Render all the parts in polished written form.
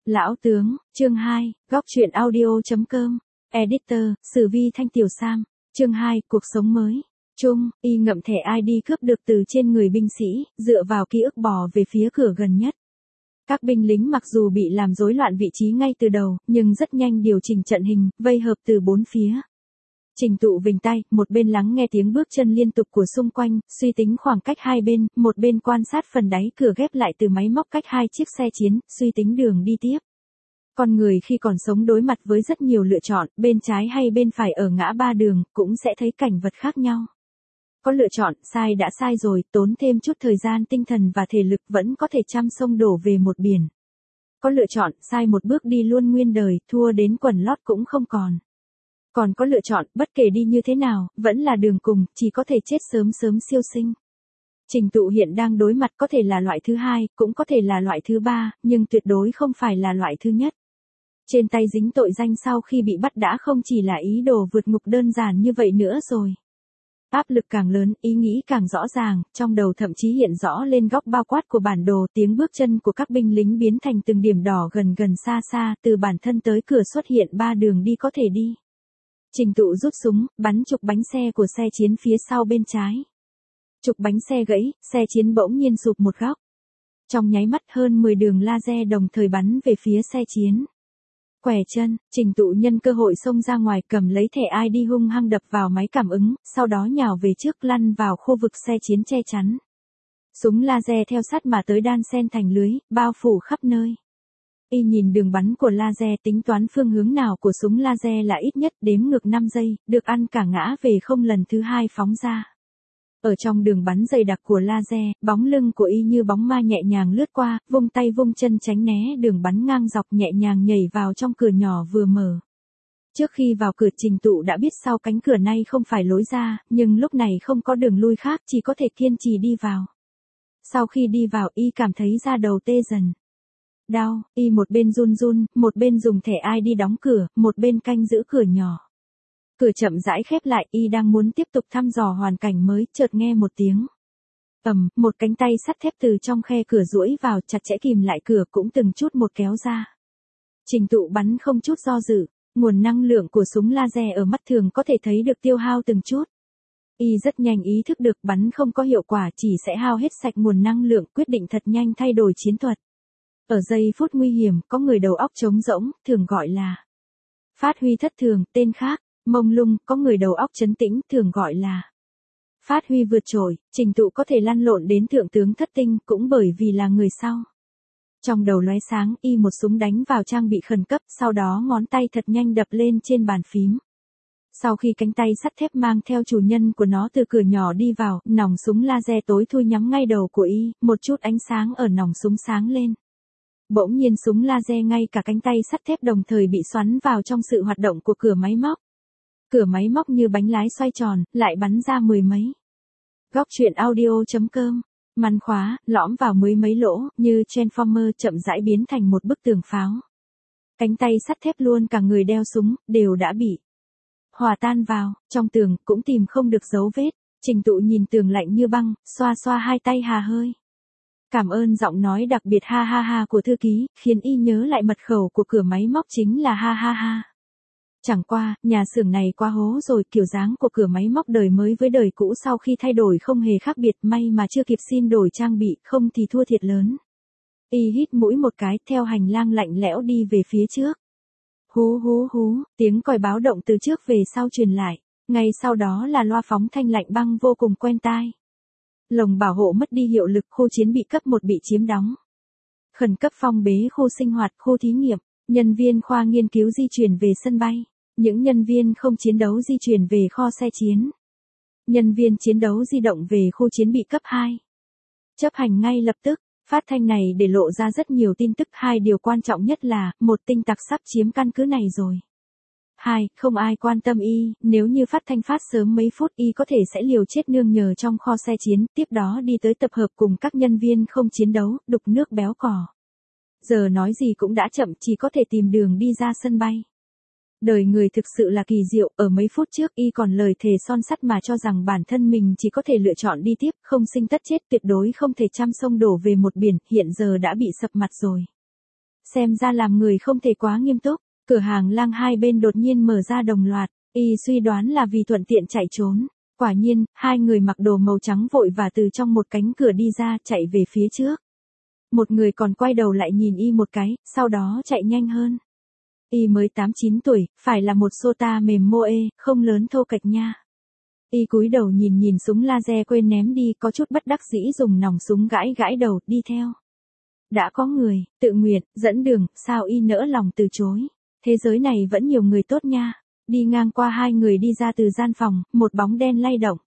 Lão tướng, chương 2, góc truyện audio.com, editor, Sử Vi Thanh Tiểu Sam, chương 2, cuộc sống mới. Chung, y ngậm thẻ ID cướp được từ trên người binh sĩ, dựa vào ký ức bò về phía cửa gần nhất. Các binh lính mặc dù bị làm rối loạn vị trí ngay từ đầu, nhưng rất nhanh điều chỉnh trận hình, vây hợp từ bốn phía. Trình Tụ vểnh tai, một bên lắng nghe tiếng bước chân liên tục của xung quanh, suy tính khoảng cách hai bên, một bên quan sát phần đáy cửa ghép lại từ máy móc cách hai chiếc xe chiến, suy tính đường đi tiếp. Con người khi còn sống đối mặt với rất nhiều lựa chọn, bên trái hay bên phải ở ngã ba đường, cũng sẽ thấy cảnh vật khác nhau. Có lựa chọn, sai đã sai rồi, tốn thêm chút thời gian tinh thần và thể lực vẫn có thể trăm sông đổ về một biển. Có lựa chọn, sai một bước đi luôn nguyên đời, thua đến quần lót cũng không còn. Còn có lựa chọn, bất kể đi như thế nào, vẫn là đường cùng, chỉ có thể chết sớm sớm siêu sinh. Trình Tụ hiện đang đối mặt có thể là loại thứ hai, cũng có thể là loại thứ ba, nhưng tuyệt đối không phải là loại thứ nhất. Trên tay dính tội danh sau khi bị bắt đã không chỉ là ý đồ vượt ngục đơn giản như vậy nữa rồi. Áp lực càng lớn, ý nghĩ càng rõ ràng, trong đầu thậm chí hiện rõ lên góc bao quát của bản đồ, tiếng bước chân của các binh lính biến thành từng điểm đỏ gần gần xa xa, từ bản thân tới cửa xuất hiện ba đường đi có thể đi. Trình Tụ rút súng, bắn trục bánh xe của xe chiến phía sau bên trái. Trục bánh xe gãy, xe chiến bỗng nhiên sụp một góc. Trong nháy mắt hơn 10 đường laser đồng thời bắn về phía xe chiến. Quẻ chân, Trình Tụ nhân cơ hội xông ra ngoài cầm lấy thẻ ID hung hăng đập vào máy cảm ứng, sau đó nhào về trước lăn vào khu vực xe chiến che chắn. Súng laser theo sát mà tới đan xen thành lưới, bao phủ khắp nơi. Y nhìn đường bắn của laser tính toán phương hướng nào của súng laser là ít nhất đếm ngược 5 giây, được ăn cả ngã về không lần thứ hai phóng ra. Ở trong đường bắn dày đặc của laser, bóng lưng của Y như bóng ma nhẹ nhàng lướt qua, vung tay vung chân tránh né đường bắn ngang dọc nhẹ nhàng nhảy vào trong cửa nhỏ vừa mở. Trước khi vào cửa Trình Tụ đã biết sau cánh cửa này không phải lối ra, nhưng lúc này không có đường lui khác chỉ có thể kiên trì đi vào. Sau khi đi vào Y cảm thấy da đầu tê dần. Đau, Y một bên run run, một bên dùng thẻ ID đóng cửa, một bên canh giữ cửa nhỏ. Cửa chậm rãi khép lại, Y đang muốn tiếp tục thăm dò hoàn cảnh mới, chợt nghe một tiếng. Một cánh tay sắt thép từ trong khe cửa duỗi vào chặt chẽ kìm lại cửa cũng từng chút một kéo ra. Trình Tụ bắn không chút do dự, nguồn năng lượng của súng laser ở mắt thường có thể thấy được tiêu hao từng chút. Y rất nhanh ý thức được bắn không có hiệu quả chỉ sẽ hao hết sạch nguồn năng lượng, quyết định thật nhanh thay đổi chiến thuật. Ở giây phút nguy hiểm, có người đầu óc trống rỗng, thường gọi là phát huy thất thường, tên khác, mông lung, có người đầu óc trấn tĩnh, thường gọi là phát huy vượt trội. Trình Tụ có thể lăn lộn đến thượng tướng thất tinh cũng bởi vì là người sau. Trong đầu lóe sáng, Y một súng đánh vào trang bị khẩn cấp, sau đó ngón tay thật nhanh đập lên trên bàn phím. Sau khi cánh tay sắt thép mang theo chủ nhân của nó từ cửa nhỏ đi vào, nòng súng laser tối thui nhắm ngay đầu của Y, một chút ánh sáng ở nòng súng sáng lên. Bỗng nhiên súng laser ngay cả cánh tay sắt thép đồng thời bị xoắn vào trong sự hoạt động của cửa máy móc. Cửa máy móc như bánh lái xoay tròn, lại bắn ra mười mấy. Góc truyện audio.com, măn khóa, lõm vào mấy lỗ, như Transformer chậm rãi biến thành một bức tường pháo. Cánh tay sắt thép luôn cả người đeo súng, đều đã bị hòa tan vào, trong tường, cũng tìm không được dấu vết. Trình Tụ nhìn tường lạnh như băng, xoa xoa hai tay hà hơi. Cảm ơn giọng nói đặc biệt ha ha ha của thư ký, khiến Y nhớ lại mật khẩu của cửa máy móc chính là ha ha ha. Chẳng qua, nhà xưởng này quá hố rồi, kiểu dáng của cửa máy móc đời mới với đời cũ sau khi thay đổi không hề khác biệt, may mà chưa kịp xin đổi trang bị, không thì thua thiệt lớn. Y hít mũi một cái, theo hành lang lạnh lẽo đi về phía trước. Hú hú hú, tiếng còi báo động từ trước về sau truyền lại, ngay sau đó là loa phóng thanh lạnh băng vô cùng quen tai. Lồng bảo hộ mất đi hiệu lực, khu chiến bị cấp 1 bị chiếm đóng. Khẩn cấp phong bế khu sinh hoạt, khu thí nghiệm, nhân viên khoa nghiên cứu di chuyển về sân bay. Những nhân viên không chiến đấu di chuyển về kho xe chiến. Nhân viên chiến đấu di động về khu chiến bị cấp 2. Chấp hành ngay lập tức, phát thanh này để lộ ra rất nhiều tin tức. 2 điều quan trọng nhất là, 1 tinh tặc sắp chiếm căn cứ này rồi. 2, không ai quan tâm Y, nếu như phát thanh phát sớm mấy phút Y có thể sẽ liều chết nương nhờ trong kho xe chiến, tiếp đó đi tới tập hợp cùng các nhân viên không chiến đấu, đục nước béo cò. Giờ nói gì cũng đã chậm, chỉ có thể tìm đường đi ra sân bay. Đời người thực sự là kỳ diệu, ở mấy phút trước Y còn lời thề son sắt mà cho rằng bản thân mình chỉ có thể lựa chọn đi tiếp, không sinh tất chết, tuyệt đối không thể trăm sông đổ về một biển, hiện giờ đã bị sập mặt rồi. xem ra làm người không thể quá nghiêm túc. Cửa hàng lang hai bên đột nhiên mở ra đồng loạt, y suy đoán là vì thuận tiện chạy trốn. Quả nhiên, hai người mặc đồ màu trắng vội và từ trong một cánh cửa đi ra chạy về phía trước. Một người còn quay đầu lại nhìn y một cái, sau đó chạy nhanh hơn. Y mới 8-9 tuổi, phải là một sota mềm mô ê, không lớn thô kệch nha. Y cúi đầu nhìn súng laser quên ném đi, có chút bất đắc dĩ dùng nòng súng gãi gãi đầu, đi theo. Đã có người, tự nguyện, dẫn đường, sao y nỡ lòng từ chối. Thế giới này vẫn nhiều người tốt nha. Đi ngang qua hai người đi ra từ gian phòng, một bóng đen lay động.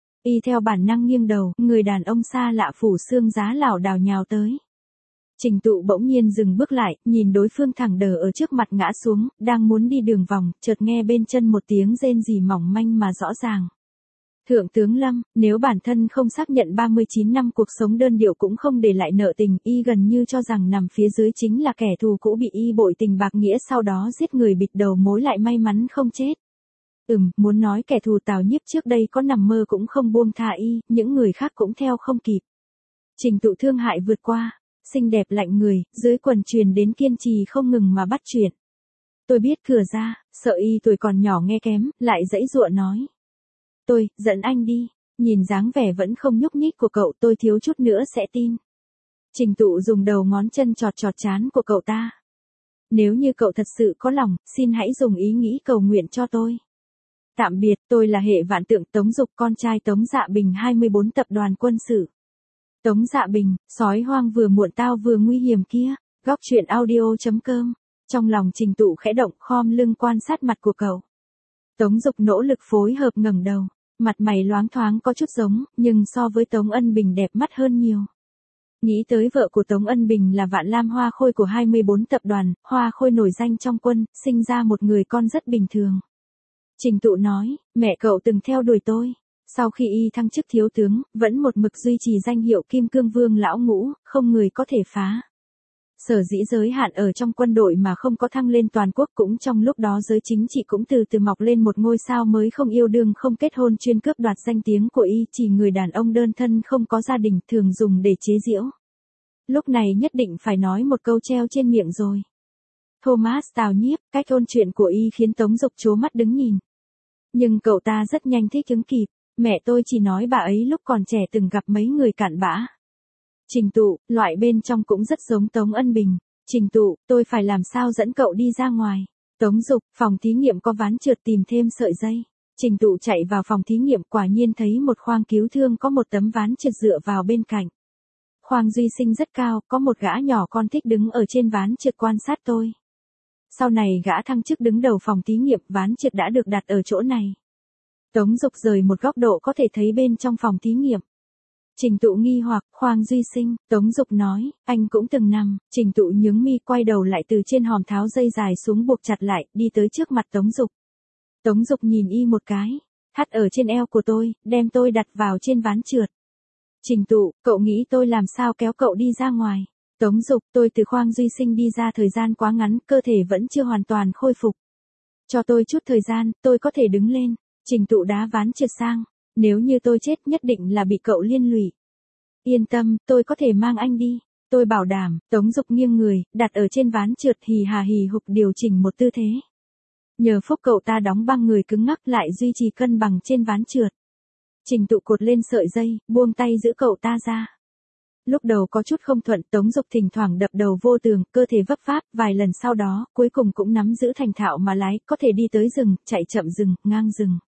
Y theo bản năng nghiêng đầu, người đàn ông xa lạ phủ xương giá lảo đảo nhào tới. Trình Tụ bỗng nhiên dừng bước lại, nhìn đối phương thẳng đờ ở trước mặt ngã xuống, đang muốn đi đường vòng, chợt nghe bên chân một tiếng rên rỉ mỏng manh mà rõ ràng. Thượng tướng Lâm, nếu bản thân không xác nhận 39 năm cuộc sống đơn điệu cũng không để lại nợ tình, y gần như cho rằng nằm phía dưới chính là kẻ thù cũ bị y bội tình bạc nghĩa sau đó giết người bịt đầu mối lại may mắn không chết. Muốn nói kẻ thù Tào Nhiếp trước đây có nằm mơ cũng không buông tha y, những người khác cũng theo không kịp. Trình Tụ thương hại vượt qua, xinh đẹp lạnh người, dưới quần truyền đến kiên trì không ngừng mà bắt chuyện. Tôi biết cửa ra, sợ y tuổi còn nhỏ nghe kém, lại giãy giụa nói. Tôi, dẫn anh đi, nhìn dáng vẻ vẫn không nhúc nhích của cậu tôi thiếu chút nữa sẽ tin. Trình Tụ dùng đầu ngón chân chọt trán của cậu ta. Nếu như cậu thật sự có lòng, xin hãy dùng ý nghĩ cầu nguyện cho tôi. Tạm biệt, tôi là Hệ Vạn Tượng Tống Dục, con trai Tống Dạ Bình 24 tập đoàn quân sự. Tống Dạ Bình, sói hoang vừa muộn tao vừa nguy hiểm kia. Góc truyện audio.com. Trong lòng Trình Tụ khẽ động, khom lưng quan sát mặt của cậu. Tống Dục nỗ lực phối hợp ngẩng đầu, mặt mày loáng thoáng có chút giống, nhưng so với Tống Ân Bình đẹp mắt hơn nhiều. Nghĩ tới vợ của Tống Ân Bình là Vạn Lam Hoa Khôi của 24 tập đoàn, Hoa Khôi nổi danh trong quân, sinh ra một người con rất bình thường. Trình Tụ nói, mẹ cậu từng theo đuổi tôi. Sau khi y thăng chức thiếu tướng, vẫn một mực duy trì danh hiệu Kim Cương Vương lão ngũ, không người có thể phá. Sở dĩ giới hạn ở trong quân đội mà không có thăng lên toàn quốc, cũng trong lúc đó giới chính trị cũng từ từ mọc lên một ngôi sao mới, không yêu đương không kết hôn chuyên cướp đoạt danh tiếng của y, chỉ người đàn ông đơn thân không có gia đình thường dùng để chế giễu. Lúc này nhất định phải nói một câu treo trên miệng rồi. Thomas Tào Nhiếp, cách ôn chuyện của y khiến Tống Dục trố mắt đứng nhìn. Nhưng cậu ta rất nhanh thích ứng kịp, mẹ tôi chỉ nói bà ấy lúc còn trẻ từng gặp mấy người cặn bã. Trình Tụ, loại bên trong cũng rất giống Tống Ân Bình. Trình Tụ, tôi phải làm sao dẫn cậu đi ra ngoài. Tống Dục, phòng thí nghiệm có ván trượt tìm thêm sợi dây. Trình Tụ chạy vào phòng thí nghiệm, quả nhiên thấy một khoang cứu thương có một tấm ván trượt dựa vào bên cạnh. Khoang Duy Sinh rất cao, có một gã nhỏ con thích đứng ở trên ván trượt quan sát tôi. Sau này gã thăng chức đứng đầu phòng thí nghiệm, ván trượt đã được đặt ở chỗ này. Tống Dục rời một góc độ có thể thấy bên trong phòng thí nghiệm. Trình Tụ nghi hoặc, khoang Duy Sinh, Tống Dục nói, anh cũng từng nằm. Trình Tụ nhướng mi quay đầu lại từ trên hòm tháo dây dài xuống buộc chặt lại, đi tới trước mặt Tống Dục. Tống Dục nhìn y một cái, thắt ở trên eo của tôi, đem tôi đặt vào trên ván trượt. Trình Tụ, cậu nghĩ tôi làm sao kéo cậu đi ra ngoài? Tống Dục, tôi từ khoang Duy Sinh đi ra thời gian quá ngắn, cơ thể vẫn chưa hoàn toàn khôi phục. Cho tôi chút thời gian, tôi có thể đứng lên. Trình Tụ đá ván trượt sang. Nếu như tôi chết nhất định là bị cậu liên lụy. Yên tâm, tôi có thể mang anh đi. Tôi bảo đảm. Tống Dục nghiêng người, đặt ở trên ván trượt, hì hà hì hục điều chỉnh một tư thế. Nhờ phúc cậu ta đóng băng người cứng ngắc lại duy trì cân bằng trên ván trượt. Trình Tụ cột lên sợi dây, buông tay giữ cậu ta ra. Lúc đầu có chút không thuận, Tống Dục thỉnh thoảng đập đầu vô tường, cơ thể vấp váp, vài lần sau đó, cuối cùng cũng nắm giữ thành thạo mà lái, có thể đi tới rừng, chạy chậm rừng, ngang rừng.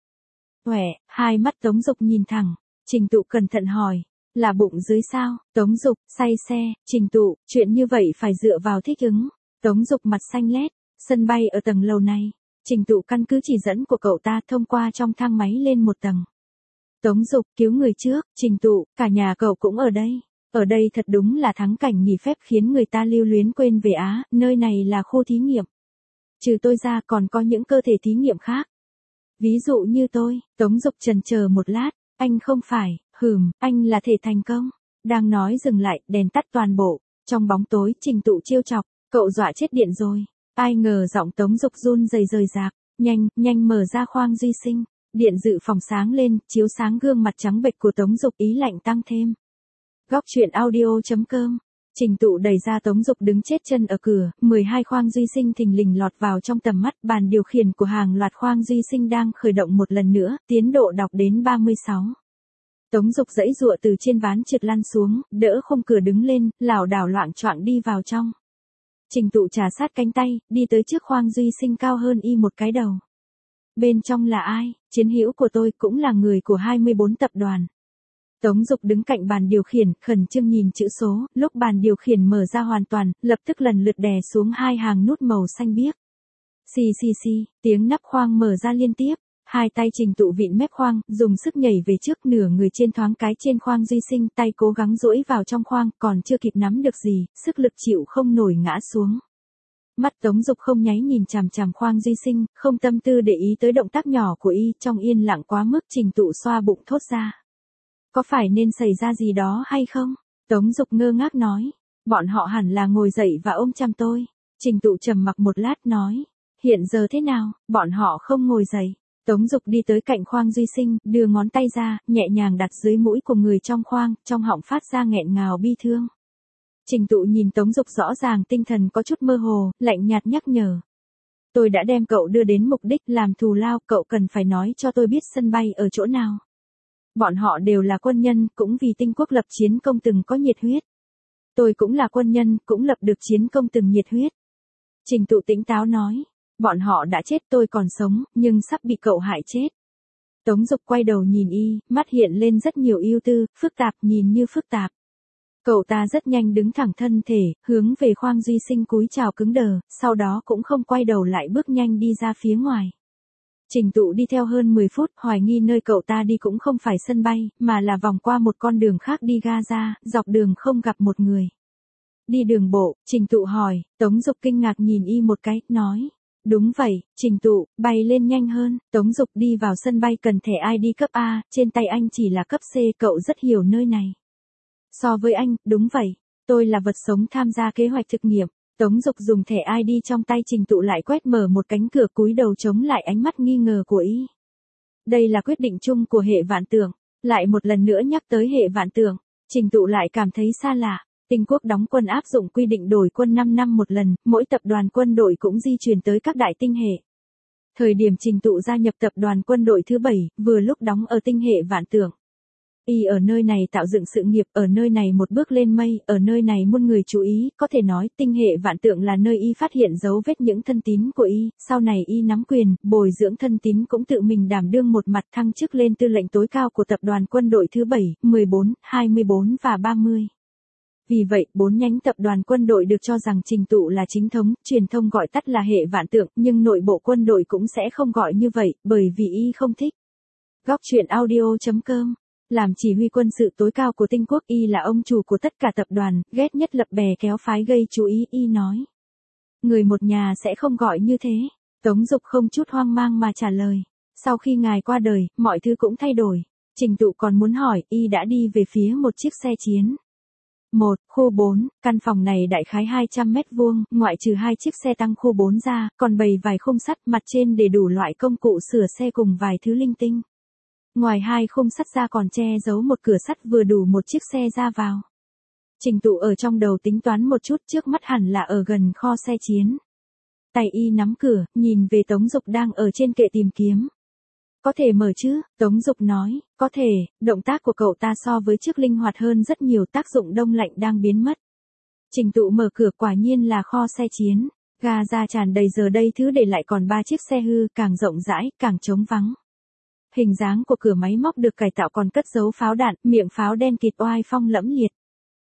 Hai mắt Tống Dục nhìn thẳng. Trình Tụ cẩn thận hỏi, là bụng dưới sao? Tống Dục, say xe. Trình Tụ, chuyện như vậy phải dựa vào thích ứng. Tống Dục mặt xanh lét, sân bay ở tầng lầu này. Trình Tụ căn cứ chỉ dẫn của cậu ta thông qua trong thang máy lên một tầng. Tống Dục, cứu người trước. Trình Tụ, cả nhà cậu cũng ở đây. Ở đây thật đúng là thắng cảnh nghỉ phép khiến người ta lưu luyến quên về Á, nơi này là khu thí nghiệm. Trừ tôi ra còn có những cơ thể thí nghiệm khác. Ví dụ như tôi. Tống Dục chần chờ một lát, anh không phải, anh là thể thành công. Đang nói dừng lại, đèn tắt toàn bộ. Trong bóng tối, Trình Tụ trêu chọc, cậu dọa chết điện rồi. Ai ngờ giọng Tống Dục run rẩy rời rạc, nhanh mở ra khoang Duy Sinh. Điện dự phòng sáng lên, chiếu sáng gương mặt trắng bệch của Tống Dục, ý lạnh tăng thêm. Góc truyện audio.com Trình Tụ đẩy ra Tống Dục đứng chết chân ở cửa, 12 khoang duy sinh thình lình lọt vào trong tầm mắt, bàn điều khiển của hàng loạt khoang duy sinh đang khởi động một lần nữa, tiến độ đọc đến 36. Tống Dục giãy giụa từ trên ván trượt lăn xuống, đỡ khung cửa đứng lên, lảo đảo loạng choạng đi vào trong. Trình Tụ trà sát cánh tay, đi tới trước khoang duy sinh cao hơn y một cái đầu. Bên trong là ai? Chiến hữu của tôi, cũng là người của 24 tập đoàn. Tống Dục đứng cạnh bàn điều khiển, khẩn trương nhìn chữ số, lúc bàn điều khiển mở ra hoàn toàn, lập tức lần lượt đè xuống hai hàng nút màu xanh biếc. Xì xì xì, tiếng nắp khoang mở ra liên tiếp, hai tay Trình Tụ vịn mép khoang, dùng sức nhảy về trước, nửa người trên thoáng cái trên khoang duy sinh, tay cố gắng duỗi vào trong khoang, còn chưa kịp nắm được gì, sức lực chịu không nổi ngã xuống. Mắt Tống Dục không nháy nhìn chằm chằm khoang duy sinh, không tâm tư để ý tới động tác nhỏ của y, trong yên lặng quá mức. Trình Tụ xoa bụng thốt ra. Có phải nên xảy ra gì đó hay không? Tống Dục ngơ ngác nói. Bọn họ hẳn là ngồi dậy và ôm chăm tôi. Trình Tụ trầm mặc một lát nói. Hiện giờ thế nào? Bọn họ không ngồi dậy. Tống Dục đi tới cạnh khoang duy sinh, đưa ngón tay ra, nhẹ nhàng đặt dưới mũi của người trong khoang, trong họng phát ra nghẹn ngào bi thương. Trình Tụ nhìn Tống Dục rõ ràng tinh thần có chút mơ hồ, lạnh nhạt nhắc nhở. Tôi đã đem cậu đưa đến mục đích, làm thù lao, cậu cần phải nói cho tôi biết sân bay ở chỗ nào. Bọn họ đều là quân nhân, cũng vì Tinh Quốc lập chiến công từng có nhiệt huyết. Tôi cũng là quân nhân, cũng lập được chiến công từng nhiệt huyết. Trình Tụ tỉnh táo nói. Bọn họ đã chết, tôi còn sống, nhưng sắp bị cậu hại chết. Tống Dục quay đầu nhìn y, mắt hiện lên rất nhiều ưu tư, phức tạp, nhìn như phức tạp. Cậu ta rất nhanh đứng thẳng thân thể, hướng về khoang duy sinh cúi chào cứng đờ, sau đó cũng không quay đầu lại bước nhanh đi ra phía ngoài. Trình Tụ đi theo hơn 10 phút, hoài nghi nơi cậu ta đi cũng không phải sân bay, mà là vòng qua một con đường khác đi Gaza, dọc đường không gặp một người. Đi đường bộ, Trình Tụ hỏi, Tống Dục kinh ngạc nhìn y một cái, nói. Đúng vậy, Trình Tụ, bay lên nhanh hơn. Tống Dục đi vào sân bay cần thẻ ID cấp A, trên tay anh chỉ là cấp C, cậu rất hiểu nơi này. So với anh, đúng vậy, tôi là vật sống tham gia kế hoạch thực nghiệm. Tống Dục dùng thẻ ID trong tay Trình Tụ lại quét mở một cánh cửa, cúi đầu chống lại ánh mắt nghi ngờ của y. Đây là quyết định chung của hệ vạn tượng. Lại một lần nữa nhắc tới hệ vạn tượng, Trình Tụ lại cảm thấy xa lạ. Tinh Quốc đóng quân áp dụng quy định đổi quân 5 năm một lần, mỗi tập đoàn quân đội cũng di chuyển tới các đại tinh hệ. Thời điểm Trình Tụ gia nhập tập đoàn quân đội thứ 7, vừa lúc đóng ở tinh hệ vạn tượng. Y ở nơi này tạo dựng sự nghiệp, ở nơi này một bước lên mây, ở nơi này muôn người chú ý, có thể nói tinh hệ vạn tượng là nơi y phát hiện dấu vết những thân tín của y, sau này y nắm quyền, bồi dưỡng thân tín cũng tự mình đảm đương một mặt, thăng chức lên tư lệnh tối cao của tập đoàn quân đội thứ 7, 14, 24 và 30. Vì vậy, 4 nhánh tập đoàn quân đội được cho rằng Trình Tụ là chính thống, truyền thông gọi tắt là hệ vạn tượng, nhưng nội bộ quân đội cũng sẽ không gọi như vậy, bởi vì y không thích. Góc truyện audio.com. Làm chỉ huy quân sự tối cao của Tinh Quốc, y là ông chủ của tất cả tập đoàn, ghét nhất lập bè kéo phái gây chú ý, y nói. Người một nhà sẽ không gọi như thế. Tống Dục không chút hoang mang mà trả lời. Sau khi ngài qua đời, mọi thứ cũng thay đổi. Trình Tụ còn muốn hỏi, y đã đi về phía một chiếc xe chiến. 1. Khu 4, căn phòng này đại khái 200 mét vuông, ngoại trừ 2 chiếc xe tăng khu 4 ra, còn bày vài khung sắt, mặt trên để đủ loại công cụ sửa xe cùng vài thứ linh tinh. Ngoài 2 khung sắt ra còn che giấu một cửa sắt vừa đủ một chiếc xe ra vào. Trình Tụ ở trong đầu tính toán một chút, trước mắt hẳn là ở gần kho xe chiến. Tay y nắm cửa, nhìn về Tống Dục đang ở trên kệ tìm kiếm. Có thể mở chứ? Tống Dục nói, có thể, động tác của cậu ta so với trước linh hoạt hơn rất nhiều, tác dụng đông lạnh đang biến mất. Trình Tụ mở cửa, quả nhiên là kho xe chiến. Gaza tràn đầy, giờ đây thứ để lại còn 3 chiếc xe hư, càng rộng rãi, càng trống vắng. Hình dáng của cửa máy móc được cải tạo còn cất giấu pháo đạn, miệng pháo đen kịt oai phong lẫm liệt.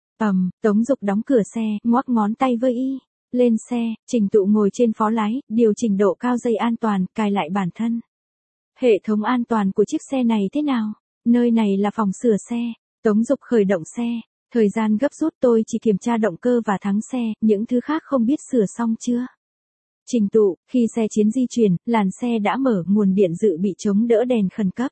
Tống Dục đóng cửa xe, ngoắc ngón tay với y. Lên xe, Trình Tụ ngồi trên phó lái, điều chỉnh độ cao dây an toàn, cài lại bản thân. Hệ thống an toàn của chiếc xe này thế nào? Nơi này là phòng sửa xe. Tống Dục khởi động xe. Thời gian gấp rút, tôi chỉ kiểm tra động cơ và thắng xe, những thứ khác không biết sửa xong chưa. Trình Tụ, khi xe chiến di chuyển, làn xe đã mở, nguồn điện dự bị chống đỡ đèn khẩn cấp.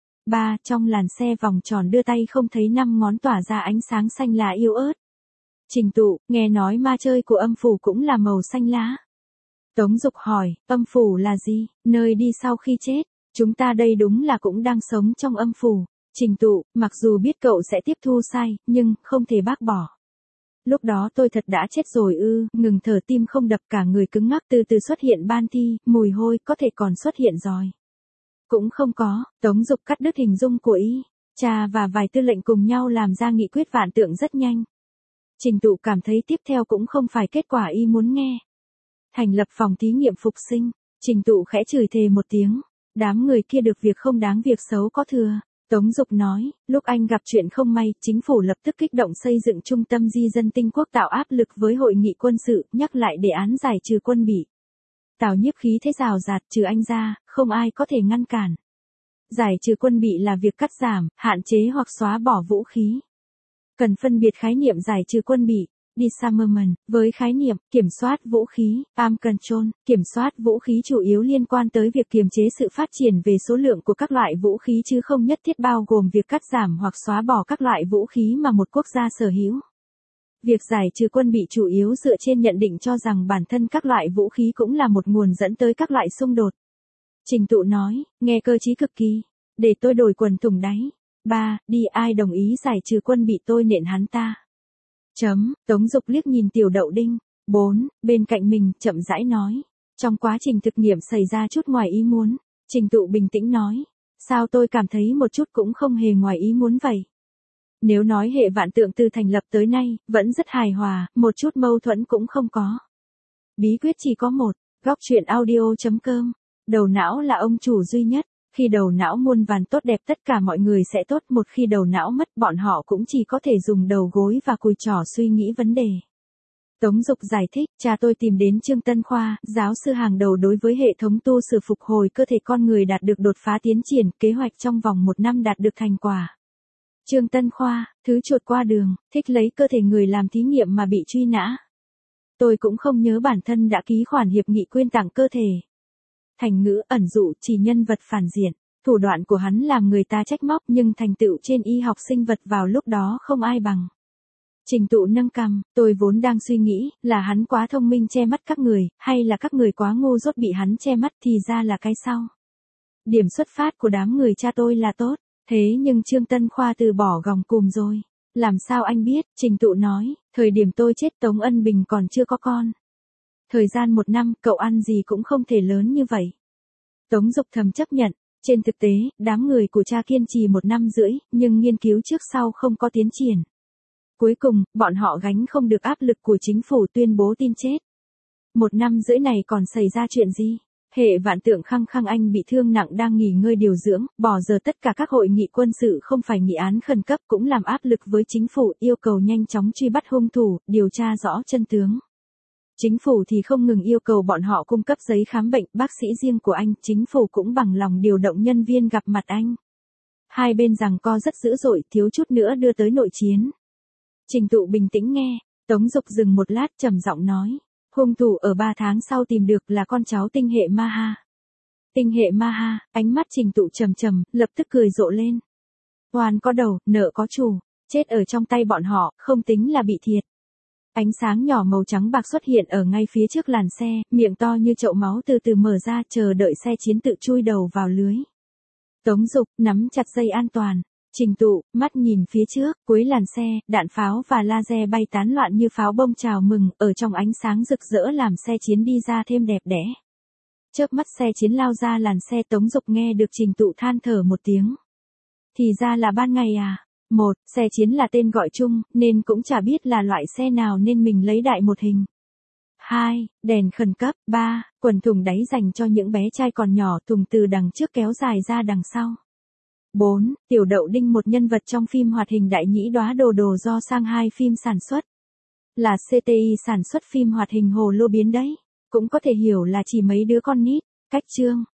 3. Trong làn xe vòng tròn đưa tay không thấy 5 ngón tỏa ra ánh sáng xanh lá yếu ớt. Trình Tụ, nghe nói ma chơi của âm phủ cũng là màu xanh lá. Tống Dục hỏi, âm phủ là gì? Nơi đi sau khi chết. Chúng ta đây đúng là cũng đang sống trong âm phủ. Trình Tụ, mặc dù biết cậu sẽ tiếp thu sai, nhưng không thể bác bỏ. Lúc đó tôi thật đã chết rồi ư, ngừng thở, tim không đập, cả người cứng ngắc, từ từ xuất hiện ban thi, mùi hôi, có thể còn xuất hiện giòi. Cũng không có, Tống Dục cắt đứt hình dung của y. Cha và vài tư lệnh cùng nhau làm ra nghị quyết vạn tượng rất nhanh. Trình Tụ cảm thấy tiếp theo cũng không phải kết quả y muốn nghe. Thành lập phòng thí nghiệm phục sinh, Trình Tụ khẽ chửi thề một tiếng. Đám người kia được việc không đáng việc xấu có thừa. Tống Dục nói, lúc anh gặp chuyện không may, chính phủ lập tức kích động xây dựng trung tâm di dân Tinh Quốc, tạo áp lực với hội nghị quân sự, nhắc lại đề án giải trừ quân bị. Tào Nhiếp khí thế rào rạt, trừ anh ra, không ai có thể ngăn cản. Giải trừ quân bị là việc cắt giảm, hạn chế hoặc xóa bỏ vũ khí. Cần phân biệt khái niệm giải trừ quân bị, disarmament, với khái niệm kiểm soát vũ khí, arm control. Kiểm soát vũ khí chủ yếu liên quan tới việc kiềm chế sự phát triển về số lượng của các loại vũ khí chứ không nhất thiết bao gồm việc cắt giảm hoặc xóa bỏ các loại vũ khí mà một quốc gia sở hữu. Việc giải trừ quân bị chủ yếu dựa trên nhận định cho rằng bản thân các loại vũ khí cũng là một nguồn dẫn tới các loại xung đột. Trình Tụ nói, nghe cơ trí cực kỳ. Để tôi đổi quần thủng đáy. 3. Đi, ai đồng ý giải trừ quân bị tôi nện hắn ta. Tống Dục liếc nhìn Tiểu Đậu Đinh. 4. Bên cạnh mình, chậm rãi nói. Trong quá trình thực nghiệm xảy ra chút ngoài ý muốn. Trình Tụ bình tĩnh nói. Sao tôi cảm thấy một chút cũng không hề ngoài ý muốn vậy? Nếu nói hệ vạn tượng từ thành lập tới nay, vẫn rất hài hòa, một chút mâu thuẫn cũng không có. Bí quyết chỉ có một. Góc truyện audio.com. Đầu não là ông chủ duy nhất. Khi đầu não muôn vàn tốt đẹp tất cả mọi người sẽ tốt, một khi đầu não mất bọn họ cũng chỉ có thể dùng đầu gối và cùi trỏ suy nghĩ vấn đề. Tống Dục giải thích, cha tôi tìm đến Trương Tân Khoa, giáo sư hàng đầu đối với hệ thống tu sửa phục hồi cơ thể con người đạt được đột phá tiến triển, kế hoạch trong vòng 1 năm đạt được thành quả. Trương Tân Khoa, thứ chuột qua đường, thích lấy cơ thể người làm thí nghiệm mà bị truy nã. Tôi cũng không nhớ bản thân đã ký khoản hiệp nghị quyên tặng cơ thể. Thành ngữ ẩn dụ chỉ nhân vật phản diện, thủ đoạn của hắn làm người ta trách móc nhưng thành tựu trên y học sinh vật vào lúc đó không ai bằng. Trình Tụ nâng cằm, tôi vốn đang suy nghĩ là hắn quá thông minh che mắt các người, hay là các người quá ngu dốt bị hắn che mắt, thì ra là cái sau. Điểm xuất phát của đám người cha tôi là tốt, thế nhưng Trương Tân Khoa từ bỏ gòng cùm rồi. Làm sao anh biết? Trình Tụ nói, thời điểm tôi chết Tống Ân Bình còn chưa có con. Thời gian 1 năm, cậu ăn gì cũng không thể lớn như vậy. Tống Dục thầm chấp nhận. Trên thực tế, đám người của cha kiên trì 1 năm rưỡi, nhưng nghiên cứu trước sau không có tiến triển. Cuối cùng, bọn họ gánh không được áp lực của chính phủ tuyên bố tin chết. 1 năm rưỡi này còn xảy ra chuyện gì? Hệ vạn tượng Khăng Khăng Anh bị thương nặng đang nghỉ ngơi điều dưỡng, bỏ giờ tất cả các hội nghị quân sự không phải nghị án khẩn cấp cũng làm áp lực với chính phủ yêu cầu nhanh chóng truy bắt hung thủ, điều tra rõ chân tướng. Chính phủ thì không ngừng yêu cầu bọn họ cung cấp giấy khám bệnh, bác sĩ riêng của anh, chính phủ cũng bằng lòng điều động nhân viên gặp mặt anh. Hai bên giằng co rất dữ dội, thiếu chút nữa đưa tới nội chiến. Trình Tụ bình tĩnh nghe, Tống Dục dừng một lát trầm giọng nói, hung thủ ở 3 tháng sau tìm được là con cháu tinh hệ Ma-ha. Tinh hệ Ma-ha, ánh mắt Trình Tụ trầm trầm, lập tức cười rộ lên. Oan có đầu, nợ có chủ, chết ở trong tay bọn họ, không tính là bị thiệt. Ánh sáng nhỏ màu trắng bạc xuất hiện ở ngay phía trước làn xe, miệng to như chậu máu từ từ mở ra, chờ đợi xe chiến tự chui đầu vào lưới. Tống Dục nắm chặt dây an toàn. Trình Tụ, mắt nhìn phía trước, cuối làn xe, đạn pháo và laser bay tán loạn như pháo bông chào mừng, ở trong ánh sáng rực rỡ làm xe chiến đi ra thêm đẹp đẽ. Chớp mắt xe chiến lao ra làn xe, Tống Dục nghe được Trình Tụ than thở một tiếng. Thì ra là ban ngày à? 1. Xe chiến là tên gọi chung, nên cũng chả biết là loại xe nào nên mình lấy đại một hình. 2. Đèn khẩn cấp. 3. Quần thùng đáy dành cho những bé trai còn nhỏ, thùng từ đằng trước kéo dài ra đằng sau. 4. Tiểu Đậu Đinh, một nhân vật trong phim hoạt hình Đại Nhĩ Đóa Đồ Đồ do Shanghai phim sản xuất. Là CTI sản xuất phim hoạt hình Hồ Lô Biến đấy. Cũng có thể hiểu là chỉ mấy đứa con nít. Cách chương.